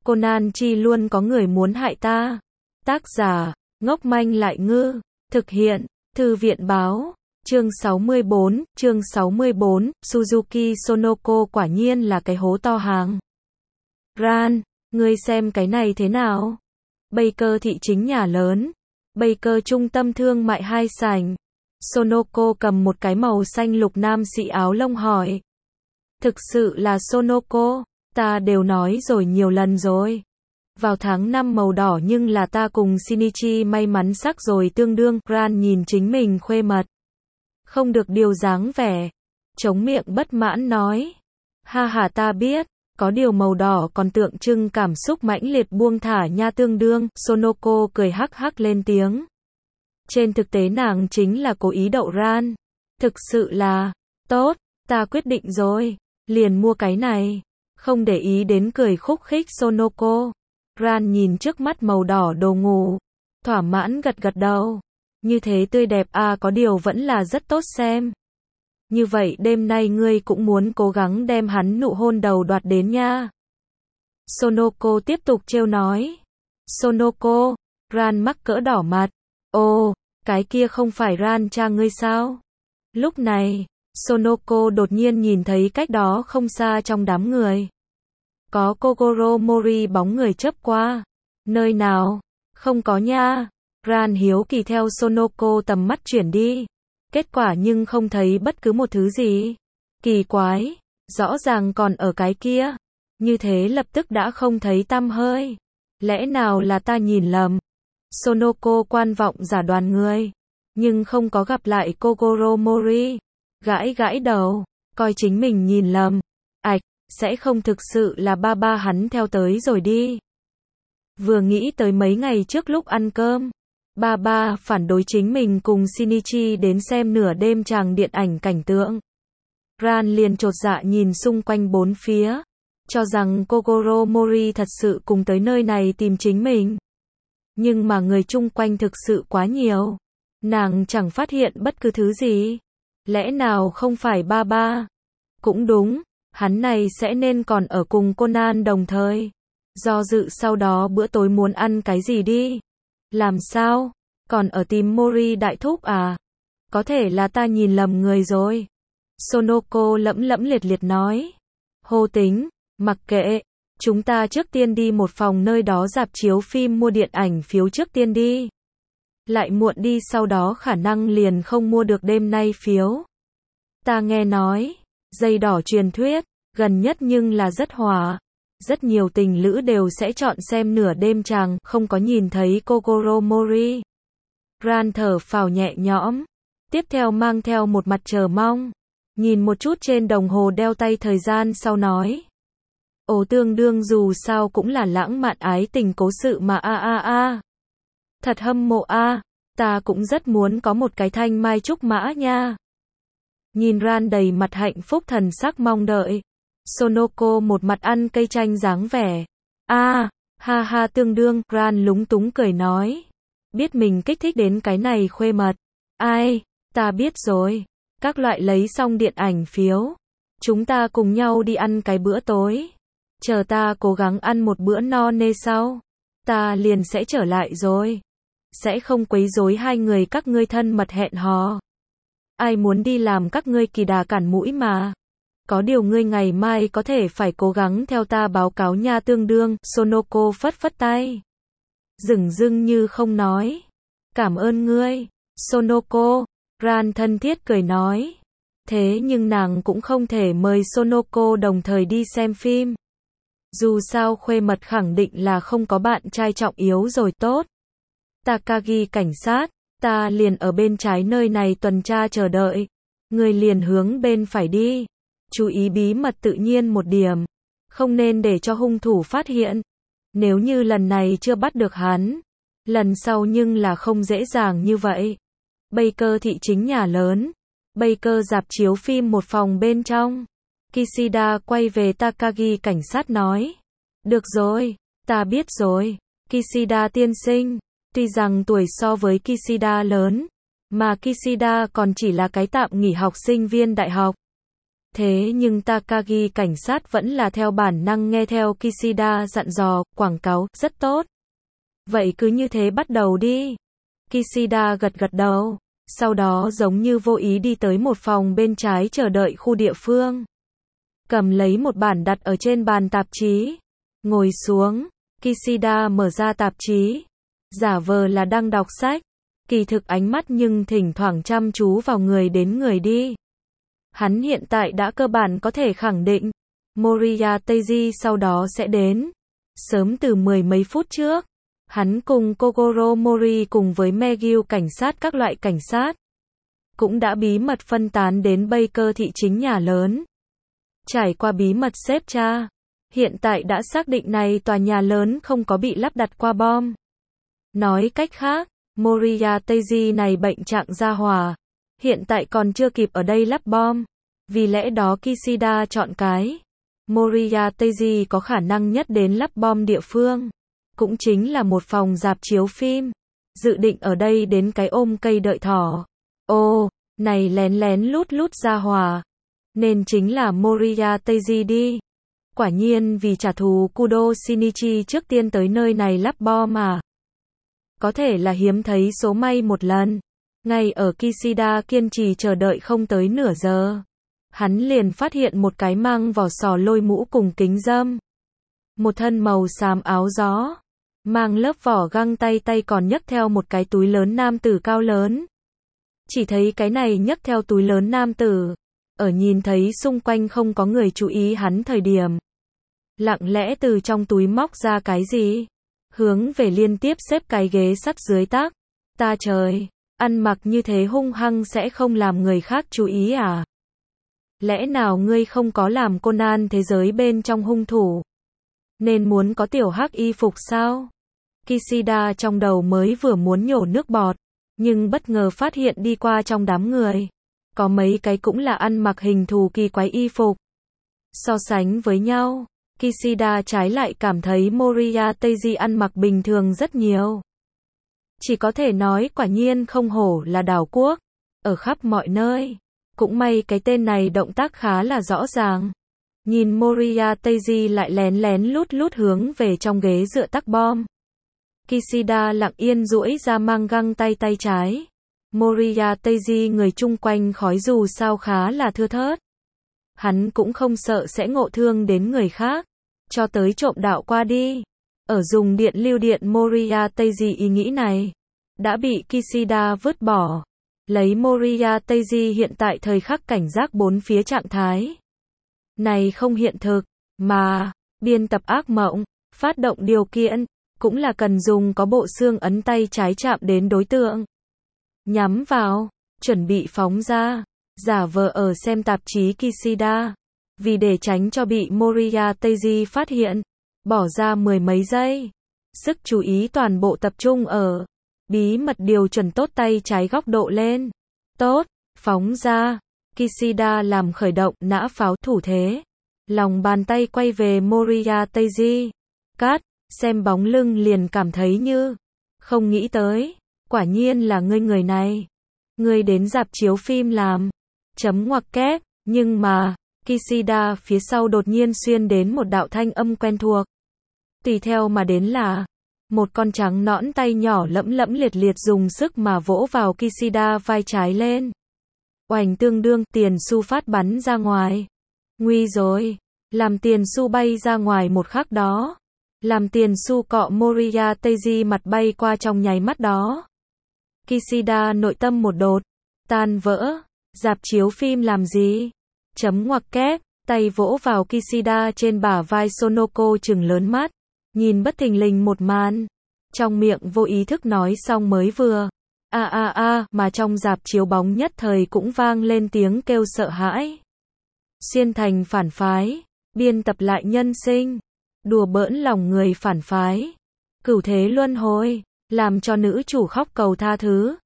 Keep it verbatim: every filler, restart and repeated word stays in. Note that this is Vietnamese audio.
Conan chi luôn có người muốn hại ta. Tác giả, ngốc manh lại ngư. Thực hiện, Thư viện báo. Chương sáu mươi bốn, chương sáu mươi bốn, Suzuki Sonoko quả nhiên là cái hố to hàng. Ran, ngươi xem cái này thế nào? Baker thị chính nhà lớn. Baker trung tâm thương mại hai sảnh. Sonoko cầm một cái màu xanh lục nam sĩ áo lông hỏi. Thực sự là Sonoko, ta đều nói rồi nhiều lần rồi. Vào tháng năm màu đỏ nhưng là ta cùng Shinichi may mắn sắc rồi tương đương. Ran nhìn chính mình khuê mật. Không được điều dáng vẻ. Chống miệng bất mãn nói. Ha ha ta biết, có điều màu đỏ còn tượng trưng cảm xúc mãnh liệt buông thả nha tương đương. Sonoko cười hắc hắc lên tiếng. Trên thực tế nàng chính là cố ý đậu Ran. Thực sự là, tốt, ta quyết định rồi, liền mua cái này. Không để ý đến cười khúc khích Sonoko. Ran nhìn trước mắt màu đỏ đồ ngủ. Thỏa mãn gật gật đầu. Như thế tươi đẹp à có điều vẫn là rất tốt xem. Như vậy đêm nay ngươi cũng muốn cố gắng đem hắn nụ hôn đầu đoạt đến nha. Sonoko tiếp tục trêu nói. Sonoko, Ran mắc cỡ đỏ mặt. Ồ, cái kia không phải Ran cha ngươi sao? Lúc này, Sonoko đột nhiên nhìn thấy cách đó không xa trong đám người. Có Kogoro Mori bóng người chớp qua. Nơi nào? Không có nha. Ran hiếu kỳ theo Sonoko tầm mắt chuyển đi. Kết quả nhưng không thấy bất cứ một thứ gì. Kỳ quái, rõ ràng còn ở cái kia. Như thế lập tức đã không thấy tăm hơi. Lẽ nào là ta nhìn lầm? Sonoko quan vọng giả đoàn người. Nhưng không có gặp lại Kogoro Mori. Gãi gãi đầu, coi chính mình nhìn lầm. Ảch, sẽ không thực sự là ba ba hắn theo tới rồi đi. Vừa nghĩ tới mấy ngày trước lúc ăn cơm. Ba ba phản đối chính mình cùng Shinichi đến xem nửa đêm tràng điện ảnh cảnh tượng. Ran liền chột dạ nhìn xung quanh bốn phía. Cho rằng Kogoro Mori thật sự cùng tới nơi này tìm chính mình. Nhưng mà người chung quanh thực sự quá nhiều. Nàng chẳng phát hiện bất cứ thứ gì. Lẽ nào không phải ba ba? Cũng đúng, hắn này sẽ nên còn ở cùng Conan đồng thời. Do dự sau đó bữa tối muốn ăn cái gì đi? Làm sao? Còn ở tìm Mori đại thúc à? Có thể là ta nhìn lầm người rồi. Sonoko lẫm lẫm liệt liệt nói. Hô tính, mặc kệ. Chúng ta trước tiên đi một phòng nơi đó rạp chiếu phim mua điện ảnh phiếu trước tiên đi. Lại muộn đi sau đó khả năng liền không mua được đêm nay phiếu. Ta nghe nói, dây đỏ truyền thuyết, gần nhất nhưng là rất hỏa. Rất nhiều tình lữ đều sẽ chọn xem nửa đêm chàng, không có nhìn thấy Kogoro Mori. Ran thở phào nhẹ nhõm. Tiếp theo mang theo một mặt chờ mong. Nhìn một chút trên đồng hồ đeo tay thời gian sau nói. Ồ tương đương dù sao cũng là lãng mạn ái tình cố sự mà a a a. Thật hâm mộ a, ta cũng rất muốn có một cái thanh mai trúc mã nha. Nhìn Ran đầy mặt hạnh phúc thần sắc mong đợi. Sonoko một mặt ăn cây chanh dáng vẻ. A, ha ha tương đương, Ran lúng túng cười nói. Biết mình kích thích đến cái này khuê mật. Ai, ta biết rồi. Các loại lấy xong điện ảnh phiếu. Chúng ta cùng nhau đi ăn cái bữa tối. Chờ ta cố gắng ăn một bữa no nê sau. Ta liền sẽ trở lại rồi. Sẽ không quấy rối hai người các ngươi thân mật hẹn hò. Ai muốn đi làm các ngươi kỳ đà cản mũi mà. Có điều ngươi ngày mai có thể phải cố gắng theo ta báo cáo nha tương đương. Sonoko phất phất tay. Dửng dưng như không nói. Cảm ơn ngươi, Sonoko. Ran thân thiết cười nói. Thế nhưng nàng cũng không thể mời Sonoko đồng thời đi xem phim. Dù sao khuê mật khẳng định là không có bạn trai trọng yếu rồi tốt. Takagi cảnh sát, ta liền ở bên trái nơi này tuần tra chờ đợi. Người liền hướng bên phải đi. Chú ý bí mật tự nhiên một điểm. Không nên để cho hung thủ phát hiện. Nếu như lần này chưa bắt được hắn. Lần sau nhưng là không dễ dàng như vậy. Baker thị chính nhà lớn. Baker rạp chiếu phim một phòng bên trong. Kishida quay về Takagi cảnh sát nói. Được rồi, ta biết rồi. Kishida tiên sinh. Tuy rằng tuổi so với Kishida lớn. Mà Kishida còn chỉ là cái tạm nghỉ học sinh viên đại học. Thế nhưng Takagi cảnh sát vẫn là theo bản năng nghe theo Kishida dặn dò, quảng cáo, rất tốt. Vậy cứ như thế bắt đầu đi. Kishida gật gật đầu, sau đó giống như vô ý đi tới một phòng bên trái chờ đợi khu địa phương. Cầm lấy một bản đặt ở trên bàn tạp chí. Ngồi xuống, Kishida mở ra tạp chí. Giả vờ là đang đọc sách. Kỳ thực ánh mắt nhưng thỉnh thoảng chăm chú vào người đến người đi. Hắn hiện tại đã cơ bản có thể khẳng định, Moriya Teiji sau đó sẽ đến. Sớm từ mười mấy phút trước, hắn cùng Kogoro Mori cùng với Megyu cảnh sát các loại cảnh sát, cũng đã bí mật phân tán đến Baker thị chính nhà lớn. Trải qua bí mật xếp tra, hiện tại đã xác định này tòa nhà lớn không có bị lắp đặt qua bom. Nói cách khác, Moriya Teiji này bệnh trạng gia hỏa, hiện tại còn chưa kịp ở đây lắp bom. Vì lẽ đó Kishida chọn cái Moriya Teiji có khả năng nhất đến lắp bom địa phương. Cũng chính là một phòng rạp chiếu phim. Dự định ở đây đến cái ôm cây đợi thỏ. Ô, này lén lén lút lút gia hỏa. Nên chính là Moriya Teiji đi. Quả nhiên vì trả thù Kudo Shinichi trước tiên tới nơi này lắp bom mà. Có thể là hiếm thấy số may một lần. Ngay ở Kishida kiên trì chờ đợi không tới nửa giờ, hắn liền phát hiện một cái mang vỏ sò lôi mũ cùng kính râm. Một thân màu xám áo gió, mang lớp vỏ găng tay, tay còn nhấc theo một cái túi lớn nam tử cao lớn. Chỉ thấy cái này nhấc theo túi lớn nam tử, ở nhìn thấy xung quanh không có người chú ý hắn thời điểm, lặng lẽ từ trong túi móc ra cái gì, hướng về liên tiếp xếp cái ghế sắt dưới tắc. Ta trời, ăn mặc như thế hung hăng sẽ không làm người khác chú ý à? Lẽ nào ngươi không có làm Conan thế giới bên trong hung thủ, nên muốn có tiểu hắc y phục sao? Kishida trong đầu mới vừa muốn nhổ nước bọt, nhưng bất ngờ phát hiện đi qua trong đám người, có mấy cái cũng là ăn mặc hình thù kỳ quái y phục. So sánh với nhau, Kishida trái lại cảm thấy Moriya Teiji ăn mặc bình thường rất nhiều. Chỉ có thể nói quả nhiên không hổ là đảo quốc, ở khắp mọi nơi. Cũng may cái tên này động tác khá là rõ ràng. Nhìn Moriya Teiji lại lén lén lút lút hướng về trong ghế dựa tắc bom. Kishida lặng yên duỗi ra mang găng tay tay trái. Moriya Teiji người chung quanh khói dù sao khá là thưa thớt. Hắn cũng không sợ sẽ ngộ thương đến người khác. Cho tới trộm đạo qua đi. Ở dùng điện lưu điện Moriya Teiji ý nghĩ này đã bị Kishida vứt bỏ. Lấy Moriya Teiji hiện tại thời khắc cảnh giác bốn phía trạng thái này không hiện thực, mà biên tập ác mộng, phát động điều kiện, cũng là cần dùng có bộ xương ấn tay trái chạm đến đối tượng. Nhắm vào, chuẩn bị phóng ra, giả vờ ở xem tạp chí Kishida. Vì để tránh cho bị Moriya Teiji phát hiện, bỏ ra mười mấy giây. Sức chú ý toàn bộ tập trung ở bí mật điều chuẩn tốt tay trái góc độ lên. Tốt, phóng ra. Kishida làm khởi động nã pháo thủ thế. Lòng bàn tay quay về Moriya Teiji. Cát, xem bóng lưng liền cảm thấy như không nghĩ tới. Quả nhiên là ngươi người này. Ngươi đến rạp chiếu phim làm. Chấm ngoặc kép. Nhưng mà, Kishida phía sau đột nhiên xuyên đến một đạo thanh âm quen thuộc. Tùy theo mà đến là một con trắng nõn tay nhỏ lẫm lẫm liệt liệt dùng sức mà vỗ vào Kishida vai trái lên. Oành tương đương, tiền xu phát bắn ra ngoài. Nguy rồi. Làm tiền xu bay ra ngoài một khắc đó. Làm tiền xu cọ Moriya Teiji mặt bay qua trong nháy mắt đó. Kishida nội tâm một đột. Tan vỡ. Rạp chiếu phim làm gì? Chấm ngoặc kép. Tay vỗ vào Kishida trên bả vai Sonoko trừng lớn mắt. Nhìn bất thình lình một màn. Trong miệng vô ý thức nói xong mới vừa. A a a, mà trong rạp chiếu bóng nhất thời cũng vang lên tiếng kêu sợ hãi. Xuyên thành phản phái. Biên tập lại nhân sinh. Đùa bỡn lòng người phản phái. Cửu thế luân hồi. Làm cho nữ chủ khóc cầu tha thứ.